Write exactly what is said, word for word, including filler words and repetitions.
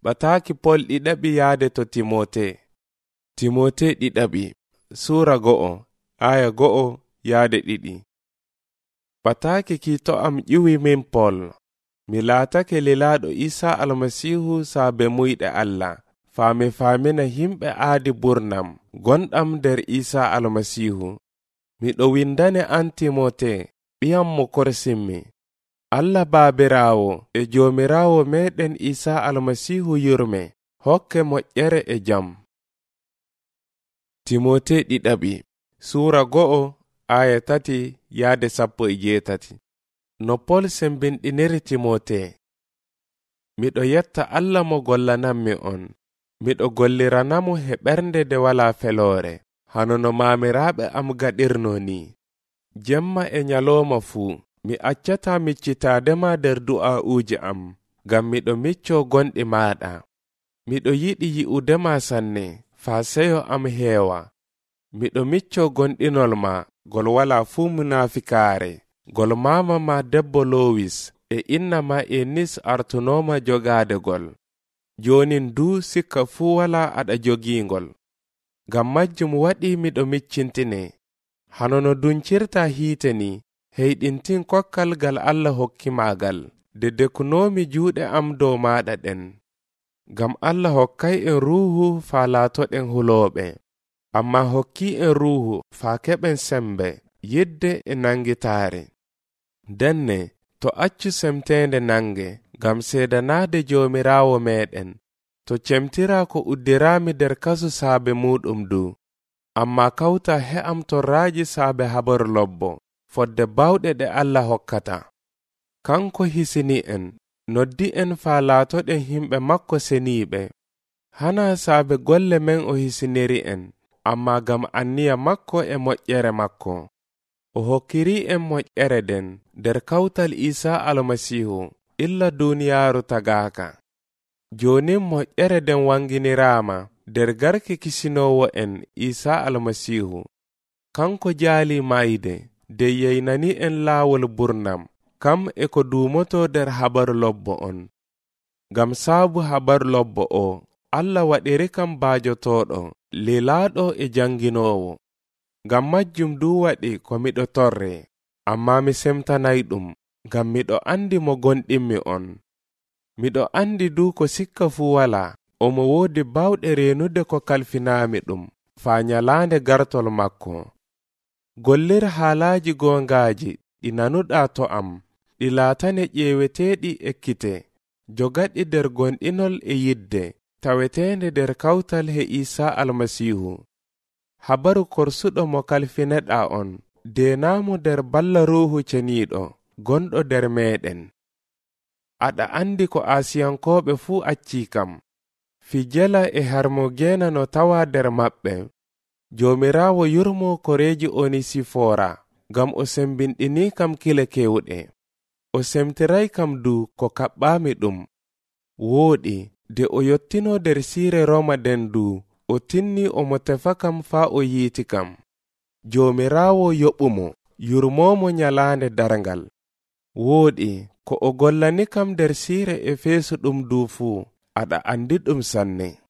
Ɓataaki Pol ɗiɗaɓi yaade to Timote. Timote ɗiɗaɓi Suura go'o aya go'o yaade ɗiɗi. Ɓataaki kiito am ƴiwi min Pol. Mi laatake lilaaɗo Isa Almasihu saabe muyɗe Allah. Faami faamina himɓe aadi burnam gonɗam nder Isa Almasihu. Miɗo windane an Timote, ɓiyam mo korsinmi. Allah Baabiraawo e Joomiraawo meɗen Isa Almasihu yurme, hokke moƴƴere e jam. Timote ɗiɗaɓi Suura go'o aya tati yaade sappo e jeetati. No Pol sembinɗiniri Timote. Miɗo yetta Allah mo gollanammi on. Miɗo golliranamo he ɓernde de wala feloore, hano no maamiraaɓe am gaɗirno ni. Jemma e nyalooma fuu, mi accata miccitaadema nder du'a'uuji am, ngam miɗo micco gonɗi maaɗa. Miɗo yiɗi yi'udema sanne, faa seyo am heewa. Miɗo micco gonɗinol ma, gol wala fuu munafikaare, gol maama ma debbo Loowis, e inna ma Enis artunoma jogaade gol. Jonin du sikka fuu wala aɗa jogiingol. Ngam majjum waɗi miɗo miccintine. Hano no duncirta hiite ni, heyɗintin kokkal gal Allah hokki maagal, de dekunomi juuɗe am dow maaɗa ɗen. Ngam Allah hokkay en ruuhu faa laatoɗen hulooɓe, amma hokki en ruuhu faa keɓen sembe, yidde e nangitaare. Denne, to accu semteende nange, ngam seedanaade Joomiraawo meɗen, to cemtira ko uddirami nder kasu saabe muɗum du, amma kawta he'am torraaji saabe habaru lobbo, fodde bawɗe ɗe Allah hokkata. Kanko hisini en, noddi en faa laatoɗen himɓe makko seniiɓe. Hana saabe golle men o hisiniri en, amma gam anniya makko e moƴƴere makko. O hokkiri en moƴƴere den nder kawtal Isa Almasihu, illa duniyaaru tagaaka. Jonin moƴƴere den wanginiraama nder garke kisinowo en Isa Almasihu. Kanko jaali mayde de yeynani en laawol burnam, kam e ko duumoto nder habaru lobbo on. Ngam saabu habaru lobbo o, Allah waɗiri kam baajotoɗo, lilaaɗo e janginowo. Ngam majjum du waɗi ko miɗo torre, amma mi semtanay ɗum, ngam miɗo andi mo gonɗinmi on. Miɗo andi du ko sikka fuu wala, omo woodi bawɗe reenude ko kalfinaami ɗum, faa nyalaande gartol makko. Gollir haalaaji goongaaji ɗi nanuɗaa to am, ɗi laatane ƴeeweteeɗi ekkite, jogaɗi nder gonɗinol e yidde, taweteende nder kawtal he Isa Almasihu. Habaru korsuɗo mo kalfineɗaa on, deenaamu nder balla ruuhu ceniiɗo, gonɗo nder meɗen. Aɗa andi ko Asiyankooɓe fuu accii kam, Fijela e Harmogena no tawa nder maɓɓe. Joomiraawo yurmo koreeji Onisifora, ngam o sembinɗini kam kile kewɗe. O semtiray kam du ko kaɓɓaami ɗum. Wooɗi, de o yottino nder siire Roma den du, o tinni omo tefa kam faa o yiiti kam. Joomiraawo yoɓumo, yurmomo nyalaande darngal. Wooɗi, ko o gollani kam nder siire Efesu ɗum du fuu, aɗa andi ɗum sanne.